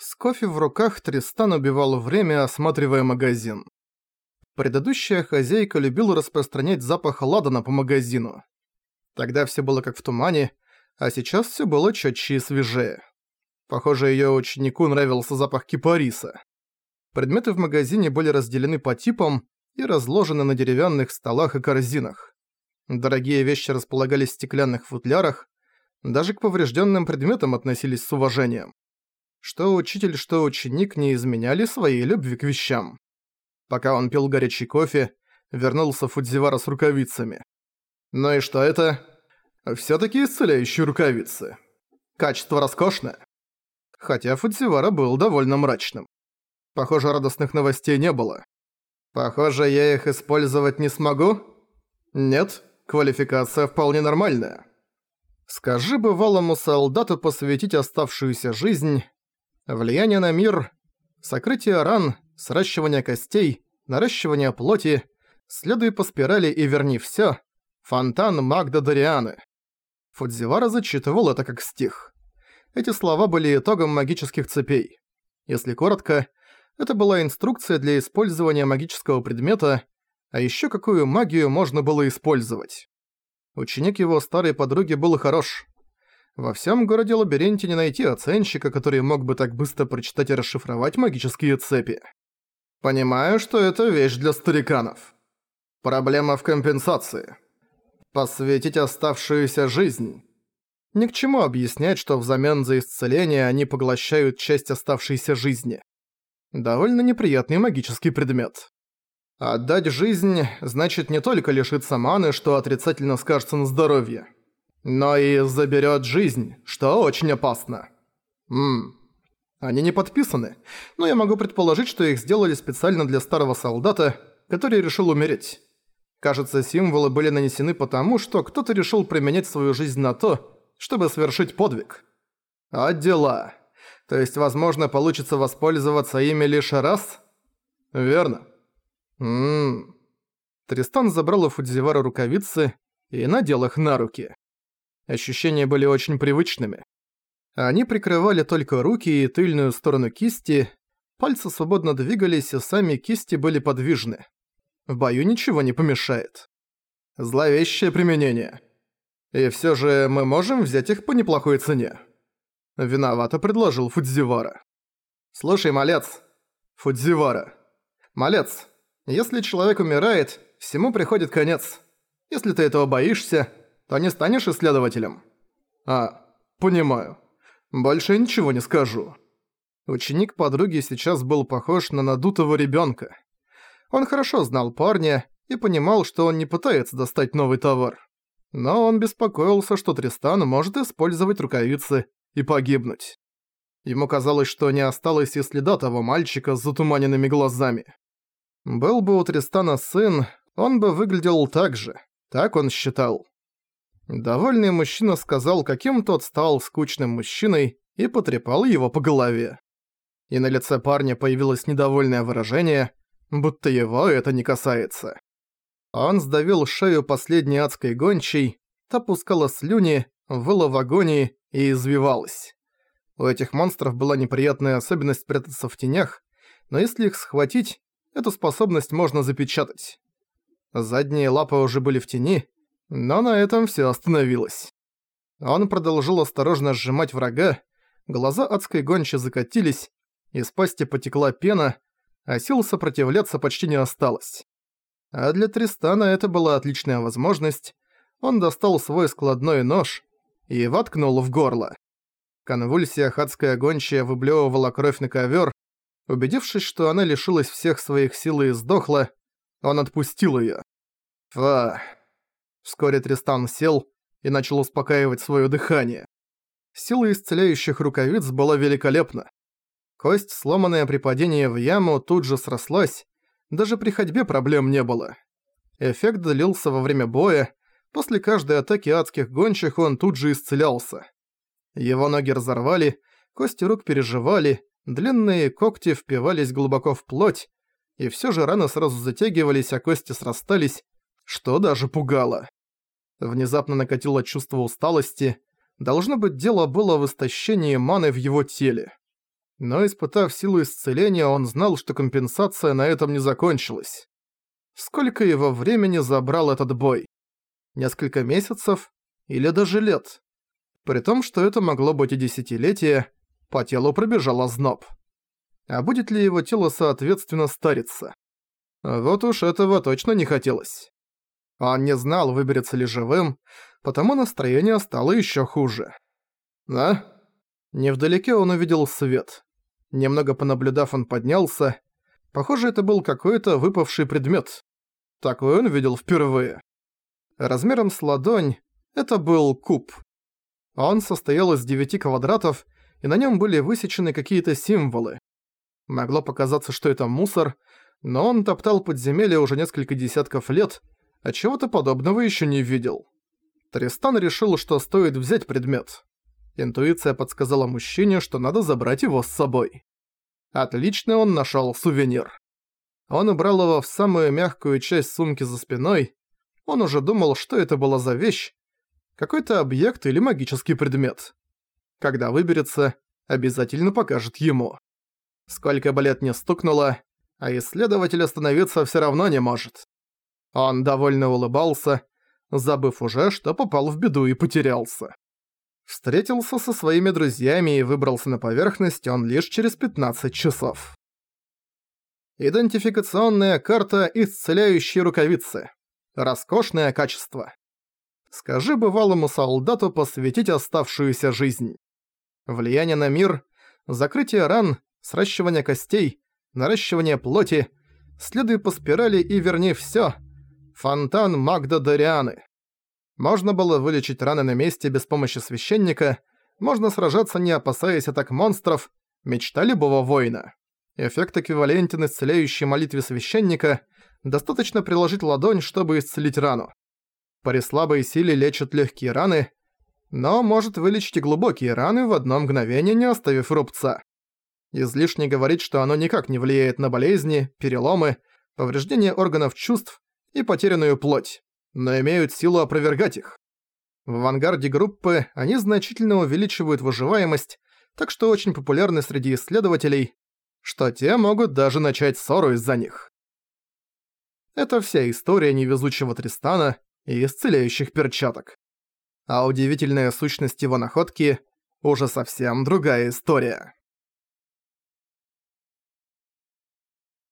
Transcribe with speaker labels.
Speaker 1: С кофе в руках Тристан убивал время, осматривая магазин. Предыдущая хозяйка любила распространять запах ладана по магазину. Тогда все было как в тумане, а сейчас все было чётче и свежее. Похоже, её ученику нравился запах кипариса. Предметы в магазине были разделены по типам и разложены на деревянных столах и корзинах. Дорогие вещи располагались в стеклянных футлярах, даже к поврежденным предметам относились с уважением. Что учитель, что ученик не изменяли своей любви к вещам. Пока он пил горячий кофе, вернулся Фудзивара с рукавицами. Ну и что это? Всё-таки исцеляющие рукавицы. Качество роскошное. Хотя Фудзивара был довольно мрачным. Похоже, радостных новостей не было. Похоже, я их использовать не смогу? Нет, квалификация вполне нормальная. Скажи бывалому солдату посвятить оставшуюся жизнь, влияние на мир, сокрытие ран, сращивание костей, наращивание плоти, следуй по спирали и верни всё, фонтан Магда Дорианы. Фудзивара зачитывал это как стих. Эти слова были итогом магических цепей. Если коротко, это была инструкция для использования магического предмета, а ещё какую магию можно было использовать. Ученик его старой подруги был хорош. Во всем городе-лабиринте не найти оценщика, который мог бы так быстро прочитать и расшифровать магические цепи. Понимаю, что это вещь для стариканов. Проблема в компенсации. Посвятить оставшуюся жизнь. Ни к чему объяснять, что взамен за исцеление они поглощают часть оставшейся жизни. Довольно неприятный магический предмет. Отдать жизнь значит не только лишиться маны, что отрицательно скажется на здоровье, но и заберет жизнь, что очень опасно. Они не подписаны, но я могу предположить, что их сделали специально для старого солдата, который решил умереть. Кажется, символы были нанесены потому, что кто-то решил применять свою жизнь на то, чтобы совершить подвиг. А дела. То есть, возможно, получится воспользоваться ими лишь раз? Верно. Тристан забрал у Фудзивара рукавицы и надел их на руки. Ощущения были очень привычными. Они прикрывали только руки и тыльную сторону кисти, пальцы свободно двигались, и сами кисти были подвижны. В бою ничего не помешает. Зловещее применение. И всё же мы можем взять их по неплохой цене. Виновато предложил Фудзивара. Слушай, малец. Фудзивара. Малец. Если человек умирает, всему приходит конец. Если ты этого боишься, то не станешь исследователем. Понимаю. Больше ничего не скажу. Ученик подруги сейчас был похож на надутого ребёнка. Он хорошо знал парня и понимал, что он не пытается достать новый товар. Но он беспокоился, что Тристан может использовать рукавицы и погибнуть. Ему казалось, что не осталось и следа того мальчика с затуманенными глазами. Был бы у Тристана сын, он бы выглядел так же. Так он считал. Довольный мужчина сказал, каким тот стал скучным мужчиной, и потрепал его по голове. И на лице парня появилось недовольное выражение, будто его это не касается. Он сдавил шею последней адской гончей, та пускала слюни, выла в агонии и извивалась. У этих монстров была неприятная особенность прятаться в тенях, но если их схватить, эту способность можно запечатать. Задние лапы уже были в тени, но на этом всё остановилось. Он продолжил осторожно сжимать врага, глаза адской гончи закатились, из пасти потекла пена, а сил сопротивляться почти не осталось. А для Тристана это была отличная возможность. Он достал свой складной нож и воткнул в горло. В конвульсиях адская гончая выблевывала кровь на ковёр. Убедившись, что она лишилась всех своих сил и сдохла, он отпустил её. Вскоре Тристан сел и начал успокаивать своё дыхание. Сила исцеляющих рукавиц была великолепна. Кость, сломанная при падении в яму, тут же срослась, даже при ходьбе проблем не было. Эффект длился во время боя, после каждой атаки адских гончих он тут же исцелялся. Его ноги разорвали, кости рук переживали, длинные когти впивались глубоко в плоть, и всё же раны сразу затягивались, а кости срастались, что даже пугало. Внезапно накатило чувство усталости. Должно быть, дело было в истощении маны в его теле. Но испытав силу исцеления, он знал, что компенсация на этом не закончилась. Сколько его времени забрал этот бой? Несколько месяцев? Или даже лет? При том, что это могло быть и десятилетие, по телу пробежал озноб. А будет ли его тело соответственно стариться? Вот уж этого точно не хотелось. Он не знал, выберется ли живым, потому настроение стало еще хуже. А? Невдалеке он увидел свет. Немного понаблюдав, он поднялся. Похоже, это был какой-то выпавший предмет. Такой он видел впервые. Размером с ладонь это был куб. Он состоял из 9 квадратов, и на нем были высечены какие-то символы. Могло показаться, что это мусор, но он топтал подземелье уже несколько десятков лет, а чего-то подобного еще не видел. Тристан решил, что стоит взять предмет. Интуиция подсказала мужчине, что надо забрать его с собой. Отлично, он нашел сувенир. Он убрал его в самую мягкую часть сумки за спиной. Он уже думал, что это была за вещь, какой-то объект или магический предмет. Когда выберется, обязательно покажет ему. Сколько бы лет не стукнуло, а исследователь остановиться все равно не может. Он довольно улыбался, забыв уже, что попал в беду и потерялся. Встретился со своими друзьями и выбрался на поверхность он лишь через 15 часов. Идентификационная карта исцеляющей рукавицы. Роскошное качество. Скажи бывалому солдату посвятить оставшуюся жизнь. Влияние на мир, закрытие ран, сращивание костей, наращивание плоти, следуй по спирали и верни всё. Фонтан Магда Дорианы. Можно было вылечить раны на месте без помощи священника, можно сражаться, не опасаясь атак монстров, мечта любого воина. Эффект эквивалентен исцеляющей молитве священника, достаточно приложить ладонь, чтобы исцелить рану. При слабой силе лечат легкие раны, но может вылечить и глубокие раны в одно мгновение, не оставив рубца. Излишне говорить, что оно никак не влияет на болезни, переломы, повреждения органов чувств и потерянную плоть, но имеют силу опровергать их. В авангарде группы они значительно увеличивают выживаемость, так что очень популярны среди исследователей, что те могут даже начать ссору из-за них. Это вся история невезучего Тристана и исцеляющих перчаток. А удивительная сущность его находки – уже совсем другая история.